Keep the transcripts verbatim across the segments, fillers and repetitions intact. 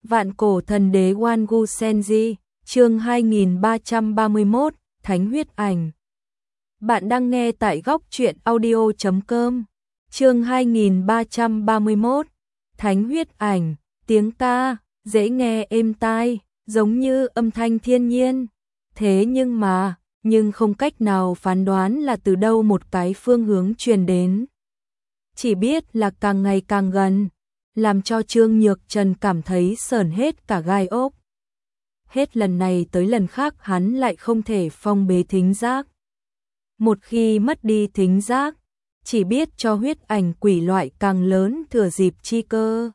Vạn cổ thần đế Wangu Senji, chương hai nghìn ba trăm ba mươi mốt, Thánh huyết ảnh. Bạn đang nghe tại góc truyện audio chấm com, chương hai nghìn ba trăm ba mươi mốt, Thánh huyết ảnh, tiếng ca, dễ nghe êm tai, giống như âm thanh thiên nhiên. Thế nhưng mà, nhưng không cách nào phán đoán là từ đâu một cái phương hướng truyền đến. Chỉ biết là càng ngày càng gần, làm cho Trương Nhược Trần cảm thấy sởn hết cả gai ốc. Hết lần này tới lần khác hắn lại không thể phong bế thính giác. Một khi mất đi thính giác, chỉ biết cho huyết ảnh quỷ loại càng lớn thừa dịp chi cơ.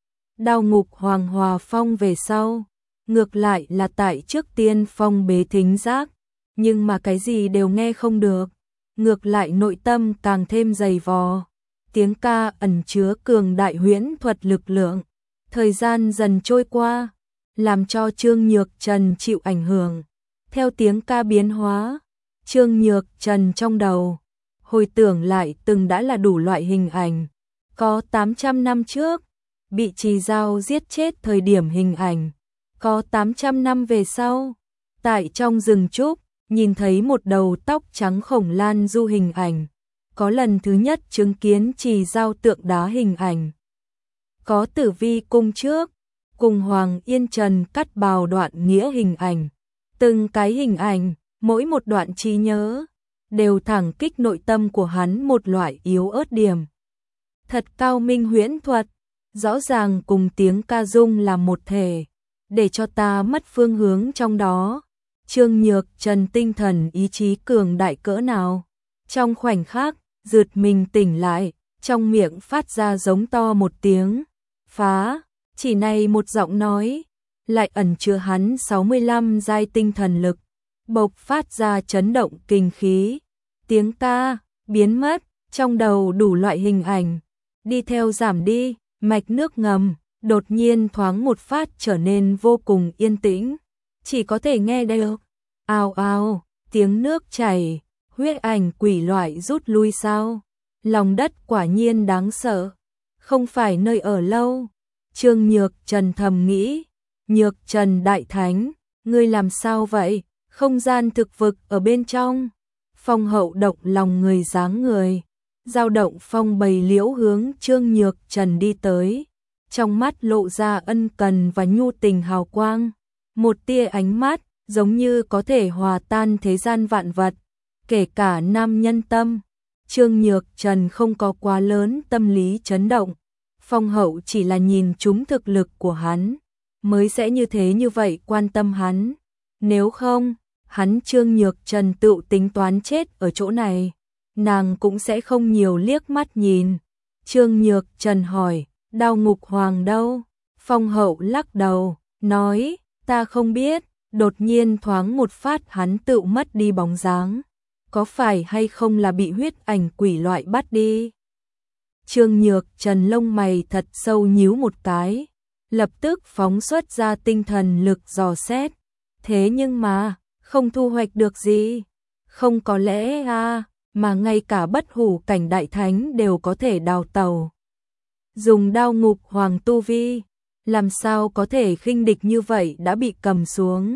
Đao ngục Hoàng Hòa Phong về sau, ngược lại là tại trước tiên phong bế thính giác, nhưng mà cái gì đều nghe không được, ngược lại nội tâm càng thêm dày vò. Tiếng ca ẩn chứa cường đại huyễn thuật lực lượng, thời gian dần trôi qua, làm cho Trương Nhược Trần chịu ảnh hưởng. Theo tiếng ca biến hóa, Trương Nhược Trần trong đầu hồi tưởng lại từng đã là đủ loại hình ảnh. Có tám trăm năm trước, bị Trì Dao giết chết thời điểm hình ảnh. Có tám trăm năm về sau, tại trong rừng trúc, nhìn thấy một đầu tóc trắng khổng lan du hình ảnh. Có lần thứ nhất chứng kiến Trì Dao tượng đá hình ảnh. Có Tử Vi cung trước, cùng Hoàng Yên Trần cắt bào đoạn nghĩa hình ảnh. Từng cái hình ảnh, mỗi một đoạn trí nhớ, đều thẳng kích nội tâm của hắn một loại yếu ớt điểm. Thật cao minh huyễn thuật, rõ ràng cùng tiếng ca dung là một thể, để cho ta mất phương hướng trong đó. Trương Nhược Trần tinh thần ý chí cường đại cỡ nào. Trong khoảnh khắc, giật mình tỉnh lại, trong miệng phát ra giống to một tiếng. Phá, chỉ này một giọng nói, lại ẩn chứa hắn sáu mươi lăm giai tinh thần lực, bộc phát ra chấn động kinh khí. Tiếng ca, biến mất, trong đầu đủ loại hình ảnh, đi theo giảm đi, mạch nước ngầm, đột nhiên thoáng một phát trở nên vô cùng yên tĩnh. Chỉ có thể nghe được, ào ào, tiếng nước chảy. Huyết ảnh quỷ loại rút lui sao? Lòng đất quả nhiên đáng sợ, không phải nơi ở lâu. Trương Nhược Trần thầm nghĩ, Nhược Trần đại thánh, ngươi làm sao vậy? Không gian thực vực ở bên trong. Phong hậu động lòng người dáng người, dao động phong bầy liễu hướng Trương Nhược Trần đi tới. Trong mắt lộ ra ân cần và nhu tình hào quang. Một tia ánh mắt, giống như có thể hòa tan thế gian vạn vật. Kể cả nam nhân tâm, Trương Nhược Trần không có quá lớn tâm lý chấn động. Phong hậu chỉ là nhìn trúng thực lực của hắn, mới sẽ như thế như vậy quan tâm hắn. Nếu không, hắn Trương Nhược Trần tự tính toán chết ở chỗ này, nàng cũng sẽ không nhiều liếc mắt nhìn. Trương Nhược Trần hỏi, Đao ngục Hoàng đâu? Phong hậu lắc đầu, nói, ta không biết. Đột nhiên thoáng một phát hắn tự mất đi bóng dáng. Có phải hay không là bị huyết ảnh quỷ loại bắt đi? Trương Nhược Trần lông mày thật sâu nhíu một cái, lập tức phóng xuất ra tinh thần lực dò xét. Thế nhưng mà, không thu hoạch được gì. Không có lẽ à, mà ngay cả bất hủ cảnh đại thánh đều có thể đào tẩu. Dùng đao ngục Hoàng tu vi, làm sao có thể khinh địch như vậy đã bị cầm xuống.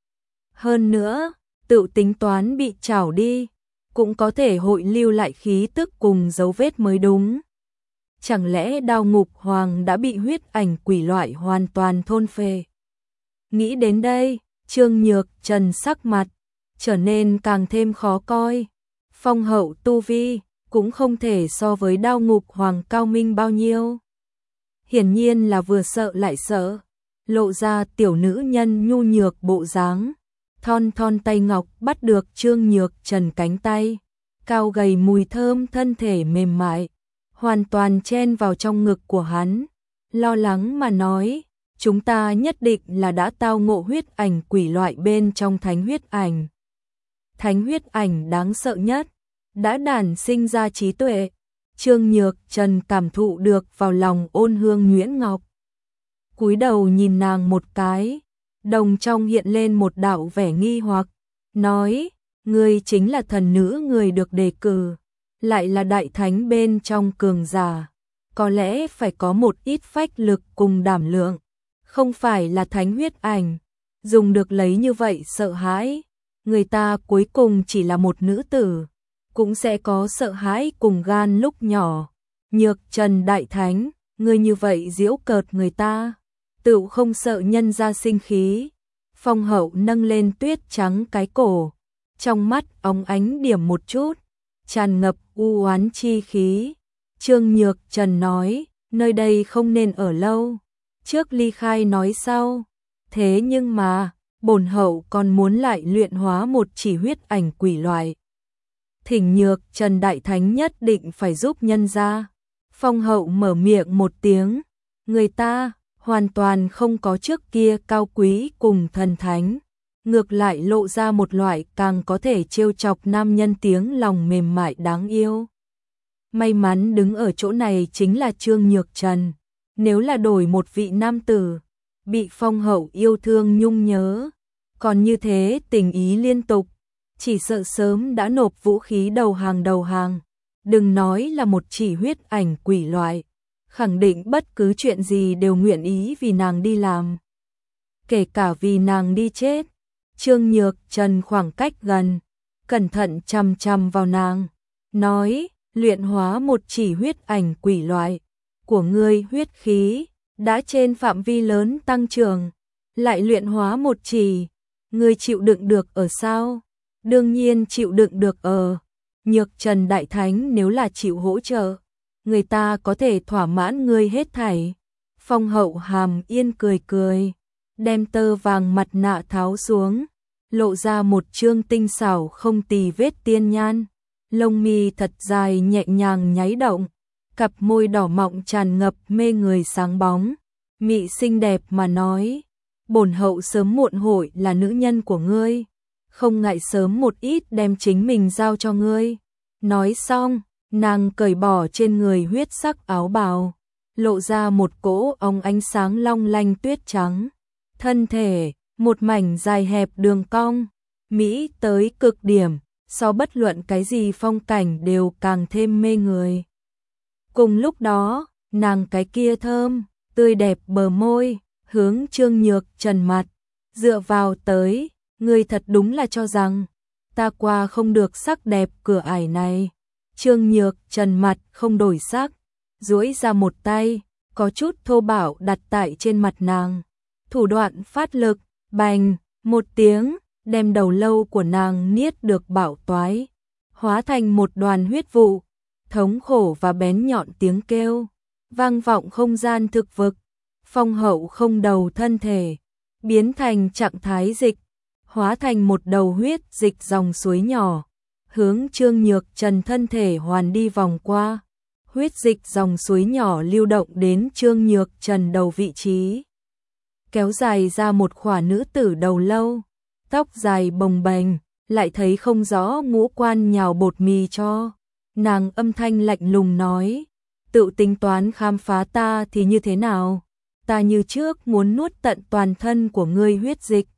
Hơn nữa, tự tính toán bị trảo đi, cũng có thể hội lưu lại khí tức cùng dấu vết mới đúng. Chẳng lẽ đao ngục Hoàng đã bị huyết ảnh quỷ loại hoàn toàn thôn phệ? Nghĩ đến đây, Trương Nhược Trần sắc mặt trở nên càng thêm khó coi. Phong hậu tu vi cũng không thể so với đao ngục Hoàng cao minh bao nhiêu. Hiển nhiên là vừa sợ lại sợ, lộ ra tiểu nữ nhân nhu nhược bộ dáng. Thon thon tay ngọc bắt được Trương Nhược Trần cánh tay, cao gầy mùi thơm thân thể mềm mại, hoàn toàn chen vào trong ngực của hắn. Lo lắng mà nói, chúng ta nhất định là đã tao ngộ huyết ảnh quỷ loại bên trong thánh huyết ảnh. Thánh huyết ảnh đáng sợ nhất, đã đản sinh ra trí tuệ. Trương Nhược Trần cảm thụ được vào lòng ôn hương nhuyễn ngọc. Cúi đầu nhìn nàng một cái, đồng trong hiện lên một đạo vẻ nghi hoặc, nói, ngươi chính là thần nữ người được đề cử, lại là đại thánh bên trong cường giả, có lẽ phải có một ít phách lực cùng đảm lượng, không phải là thánh huyết ảnh, dùng được lấy như vậy sợ hãi. Người ta cuối cùng chỉ là một nữ tử, cũng sẽ có sợ hãi cùng gan lúc nhỏ. Nhược Trần đại thánh, ngươi như vậy giễu cợt người ta, tựu không sợ nhân gia sinh khí. Phong Hậu nâng lên tuyết trắng cái cổ, trong mắt óng ánh điểm một chút, tràn ngập u oán chi khí. Trương Nhược Trần nói, nơi đây không nên ở lâu, trước ly khai nói sau. Thế nhưng mà, bổn hậu còn muốn lại luyện hóa một chỉ huyết ảnh quỷ loại. Thỉnh Nhược Trần đại thánh nhất định phải giúp nhân gia. Phong Hậu mở miệng một tiếng, người ta hoàn toàn không có trước kia cao quý cùng thần thánh, ngược lại lộ ra một loại càng có thể trêu chọc nam nhân tiếng lòng mềm mại đáng yêu. May mắn đứng ở chỗ này chính là Trương Nhược Trần, nếu là đổi một vị nam tử, bị Phong Hậu yêu thương nhung nhớ, còn như thế tình ý liên tục, chỉ sợ sớm đã nộp vũ khí đầu hàng đầu hàng, đừng nói là một chỉ huyết ảnh quỷ loại, khẳng định bất cứ chuyện gì đều nguyện ý vì nàng đi làm, kể cả vì nàng đi chết. Trương Nhược Trần khoảng cách gần, cẩn thận chằm chằm vào nàng, nói, luyện hóa một chỉ huyết ảnh quỷ loại của ngươi huyết khí đã trên phạm vi lớn tăng trưởng, lại luyện hóa một chỉ, ngươi chịu đựng được ở sao? Đương nhiên chịu đựng được ở. Nhược Trần đại thánh nếu là chịu hỗ trợ, người ta có thể thỏa mãn ngươi hết thảy. Phong Hậu hàm yên cười cười, đem tơ vàng mặt nạ tháo xuống, lộ ra một trương tinh xảo không tì vết tiên nhan, lông mi thật dài nhẹ nhàng nháy động, cặp môi đỏ mọng tràn ngập mê người sáng bóng, mị xinh đẹp mà nói, bổn hậu sớm muộn hội là nữ nhân của ngươi, không ngại sớm một ít đem chính mình giao cho ngươi. Nói xong, nàng cởi bỏ trên người huyết sắc áo bào, lộ ra một cỗ óng ánh sáng long lanh tuyết trắng, thân thể một mảnh dài hẹp đường cong, mỹ tới cực điểm, so bất luận cái gì phong cảnh đều càng thêm mê người. Cùng lúc đó, nàng cái kia thơm, tươi đẹp bờ môi, hướng Trương Nhược Trần mặt, dựa vào tới, ngươi thật đúng là cho rằng, ta qua không được sắc đẹp cửa ải này. Trương Nhược Trần mặt không đổi sắc, duỗi ra một tay, có chút thô bạo đặt tại trên mặt nàng, thủ đoạn phát lực, bành, một tiếng, đem đầu lâu của nàng niết được bạo toái, hóa thành một đoàn huyết vụ, thống khổ và bén nhọn tiếng kêu, vang vọng không gian thực vực. Phong Hậu không đầu thân thể, biến thành trạng thái dịch, hóa thành một đầu huyết dịch dòng suối nhỏ, hướng Trương Nhược Trần thân thể hoàn đi vòng qua, huyết dịch dòng suối nhỏ lưu động đến Trương Nhược Trần đầu vị trí, kéo dài ra một khỏa nữ tử đầu lâu, tóc dài bồng bềnh, lại thấy không rõ ngũ quan nhào bột mì cho. Nàng âm thanh lạnh lùng nói, tự tính toán khám phá ta thì như thế nào? Ta như trước muốn nuốt tận toàn thân của ngươi huyết dịch.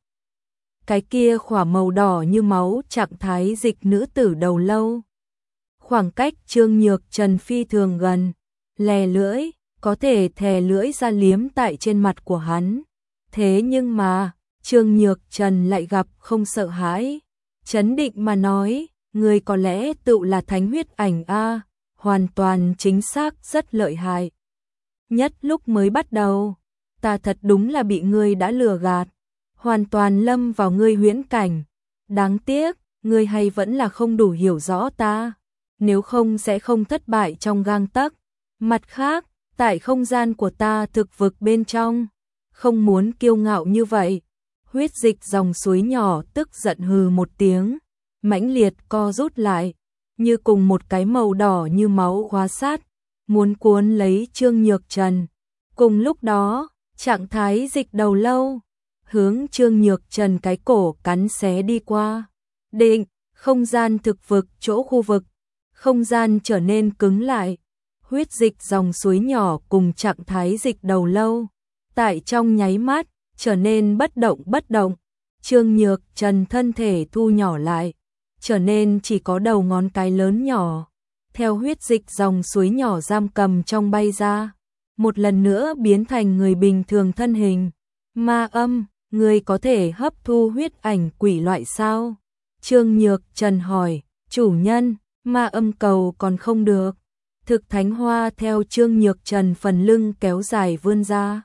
Cái kia khỏa màu đỏ như máu trạng thái dịch nữ tử đầu lâu. Khoảng cách Trương Nhược Trần phi thường gần, lè lưỡi, có thể thè lưỡi ra liếm tại trên mặt của hắn. Thế nhưng mà, Trương Nhược Trần lại gặp không sợ hãi, chấn định mà nói, ngươi có lẽ tự là thánh huyết ảnh a, hoàn toàn chính xác rất lợi hại. Nhất lúc mới bắt đầu, ta thật đúng là bị ngươi đã lừa gạt, hoàn toàn lâm vào ngươi huyễn cảnh. Đáng tiếc, ngươi hay vẫn là không đủ hiểu rõ ta, nếu không sẽ không thất bại trong gang tấc. Mặt khác, tại không gian của ta thực vực bên trong, không muốn kiêu ngạo như vậy. Huyết dịch dòng suối nhỏ tức giận hừ một tiếng, mãnh liệt co rút lại, như cùng một cái màu đỏ như máu hóa sát, muốn cuốn lấy Trương Nhược Trần. Cùng lúc đó, trạng thái dịch đầu lâu, hướng Trương Nhược Trần cái cổ cắn xé đi qua. Định, không gian thực vực chỗ khu vực, không gian trở nên cứng lại, huyết dịch dòng suối nhỏ cùng trạng thái dịch đầu lâu, tại trong nháy mắt, trở nên bất động bất động. Trương Nhược Trần thân thể thu nhỏ lại, trở nên chỉ có đầu ngón cái lớn nhỏ, theo huyết dịch dòng suối nhỏ giam cầm trong bay ra, một lần nữa biến thành người bình thường thân hình. Ma Âm, người có thể hấp thu huyết ảnh quỷ loại sao? Trương Nhược Trần hỏi, chủ nhân, Ma Âm cầu còn không được. Thực thánh hoa theo Trương Nhược Trần phần lưng kéo dài vươn ra.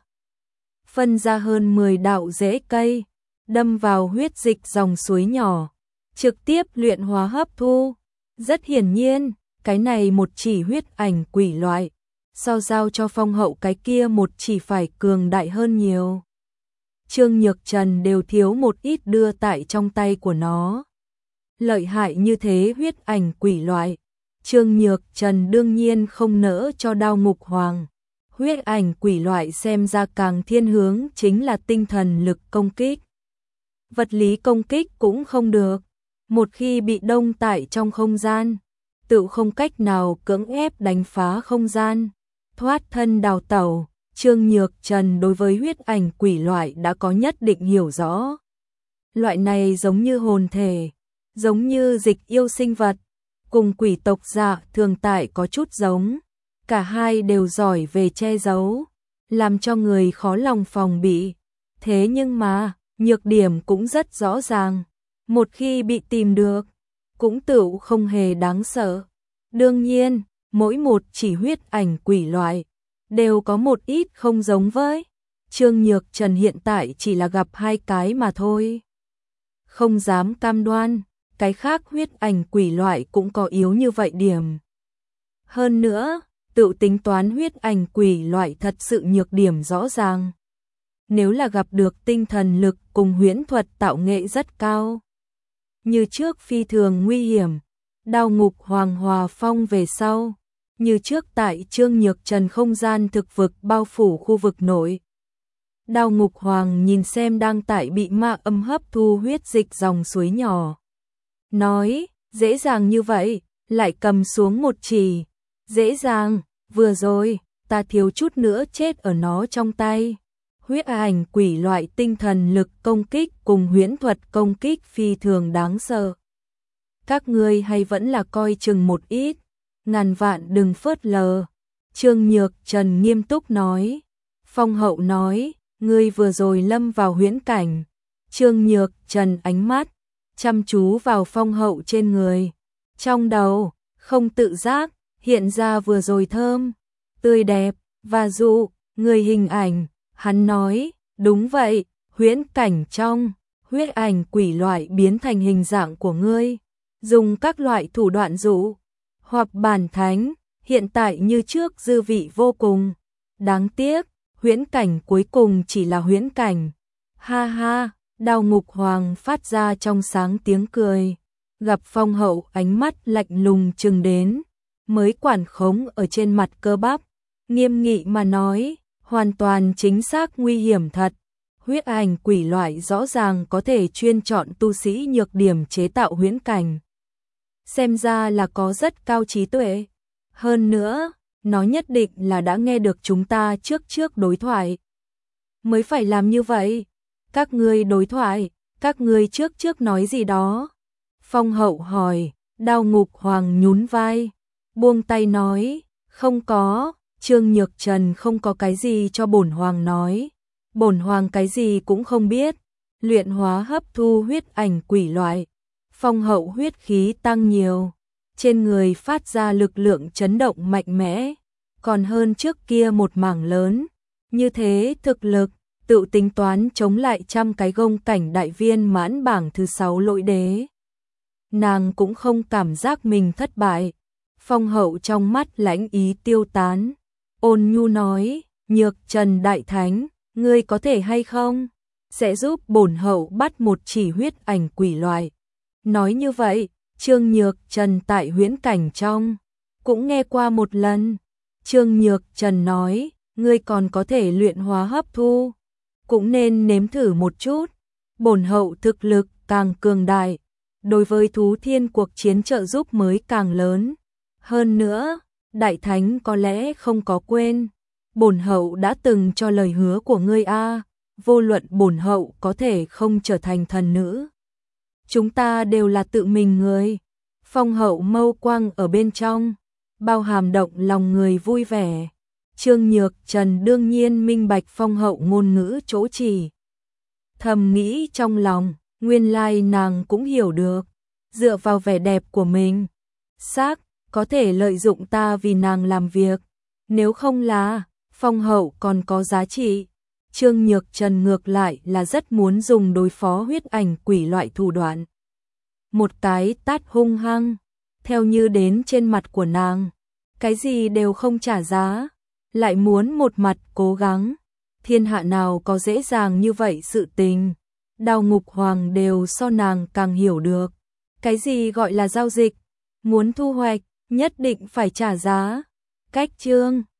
Phân ra hơn mười đạo rễ cây, đâm vào huyết dịch dòng suối nhỏ, trực tiếp luyện hóa hấp thu. Rất hiển nhiên, cái này một chỉ huyết ảnh quỷ loại, so giao cho Phong Hậu cái kia một chỉ phải cường đại hơn nhiều. Trương Nhược Trần đều thiếu một ít đưa tại trong tay của nó. Lợi hại như thế huyết ảnh quỷ loại, Trương Nhược Trần đương nhiên không nỡ cho Đao Ngục Hoàng. Huyết ảnh quỷ loại xem ra càng thiên hướng chính là tinh thần lực công kích. Vật lý công kích cũng không được. Một khi bị đông tại trong không gian, tự không cách nào cưỡng ép đánh phá không gian, thoát thân đào tẩu. Trương Nhược Trần đối với huyết ảnh quỷ loại đã có nhất định hiểu rõ. Loại này giống như hồn thể, giống như dịch yêu sinh vật, cùng quỷ tộc dạ thường tại có chút giống. Cả hai đều giỏi về che giấu, làm cho người khó lòng phòng bị. Thế nhưng mà, nhược điểm cũng rất rõ ràng. Một khi bị tìm được, cũng tự không hề đáng sợ. Đương nhiên, mỗi một chỉ huyết ảnh quỷ loại đều có một ít không giống với. Trương Nhược Trần hiện tại chỉ là gặp hai cái mà thôi. Không dám cam đoan, cái khác huyết ảnh quỷ loại cũng có yếu như vậy điểm. Hơn nữa, tự tính toán huyết ảnh quỷ loại thật sự nhược điểm rõ ràng. Nếu là gặp được tinh thần lực cùng huyễn thuật tạo nghệ rất cao, như trước phi thường nguy hiểm. Đao Ngục Hoàng hòa phong về sau, như trước tại Trương Nhược Trần không gian thực vực bao phủ khu vực nội. Đao Ngục Hoàng nhìn xem đang tại bị ma âm hấp thu huyết dịch dòng suối nhỏ. Nói, dễ dàng như vậy, lại cầm xuống một chỉ. Dễ dàng, vừa rồi, ta thiếu chút nữa chết ở nó trong tay. Huyết ảnh quỷ loại tinh thần lực công kích cùng huyễn thuật công kích phi thường đáng sợ. Các ngươi hay vẫn là coi chừng một ít, ngàn vạn đừng phớt lờ. Trương Nhược Trần nghiêm túc nói. Phong Hậu nói, ngươi vừa rồi lâm vào huyễn cảnh. Trương Nhược Trần ánh mắt chăm chú vào Phong Hậu trên người. Trong đầu, không tự giác, hiện ra vừa rồi thơm, tươi đẹp, và dụ, người hình ảnh. Hắn nói, đúng vậy, huyễn cảnh trong, huyết ảnh quỷ loại biến thành hình dạng của ngươi. Dùng các loại thủ đoạn dụ, hoặc bản thánh, hiện tại như trước dư vị vô cùng. Đáng tiếc, huyễn cảnh cuối cùng chỉ là huyễn cảnh. Ha ha, Đao Ngục Hoàng phát ra trong sáng tiếng cười. Gặp Phong Hậu ánh mắt lạnh lùng chừng đến, mới quản khống ở trên mặt cơ bắp. Nghiêm nghị mà nói, hoàn toàn chính xác nguy hiểm thật. Huyết ảnh quỷ loại rõ ràng có thể chuyên chọn tu sĩ nhược điểm chế tạo huyễn cảnh. Xem ra là có rất cao trí tuệ. Hơn nữa, nó nhất định là đã nghe được chúng ta trước trước đối thoại. Mới phải làm như vậy. Các ngươi đối thoại, các ngươi trước trước nói gì đó. Phong Hậu hỏi, Đao Ngục Hoàng nhún vai, buông tay nói, không có. Trương Nhược Trần không có cái gì cho bổn hoàng nói. Bổn hoàng cái gì cũng không biết. Luyện hóa hấp thu huyết ảnh quỷ loại. Phong Hậu huyết khí tăng nhiều, trên người phát ra lực lượng chấn động mạnh mẽ, còn hơn trước kia một mảng lớn. Như thế thực lực, tự tính toán chống lại trăm cái gông cảnh đại viên mãn bảng thứ sáu lỗi đế. Nàng cũng không cảm giác mình thất bại. Phong Hậu trong mắt lãnh ý tiêu tán, ôn nhu nói, Nhược Trần đại thánh, ngươi có thể hay không, sẽ giúp bổn hậu bắt một chỉ huyết ảnh quỷ loại. Nói như vậy, Trương Nhược Trần tại huyễn cảnh trong, cũng nghe qua một lần. Trương Nhược Trần nói, ngươi còn có thể luyện hóa hấp thu, cũng nên nếm thử một chút. Bổn hậu thực lực càng cường đại, đối với thú thiên cuộc chiến trợ giúp mới càng lớn. Hơn nữa, đại thánh có lẽ không có quên, bổn hậu đã từng cho lời hứa của ngươi a, vô luận bổn hậu có thể không trở thành thần nữ, chúng ta đều là tự mình người. Phong Hậu mâu quang ở bên trong, bao hàm động lòng người vui vẻ. Trương Nhược Trần đương nhiên minh bạch Phong Hậu ngôn ngữ chỗ chỉ, Thầm nghĩ trong lòng, nguyên lai nàng cũng hiểu được, dựa vào vẻ đẹp của mình, xác có thể lợi dụng ta vì nàng làm việc, nếu không là Phong Hậu còn có giá trị. Trương Nhược Trần ngược lại là rất muốn dùng đối phó huyết ảnh quỷ loại thủ đoạn. Một cái tát hung hăng, theo như đến trên mặt của nàng, cái gì đều không trả giá, lại muốn một mặt cố gắng. Thiên hạ nào có dễ dàng như vậy sự tình, Đào Ngục Hoàng đều so nàng càng hiểu được. Cái gì gọi là giao dịch, muốn thu hoạch, nhất định phải trả giá. Cách chương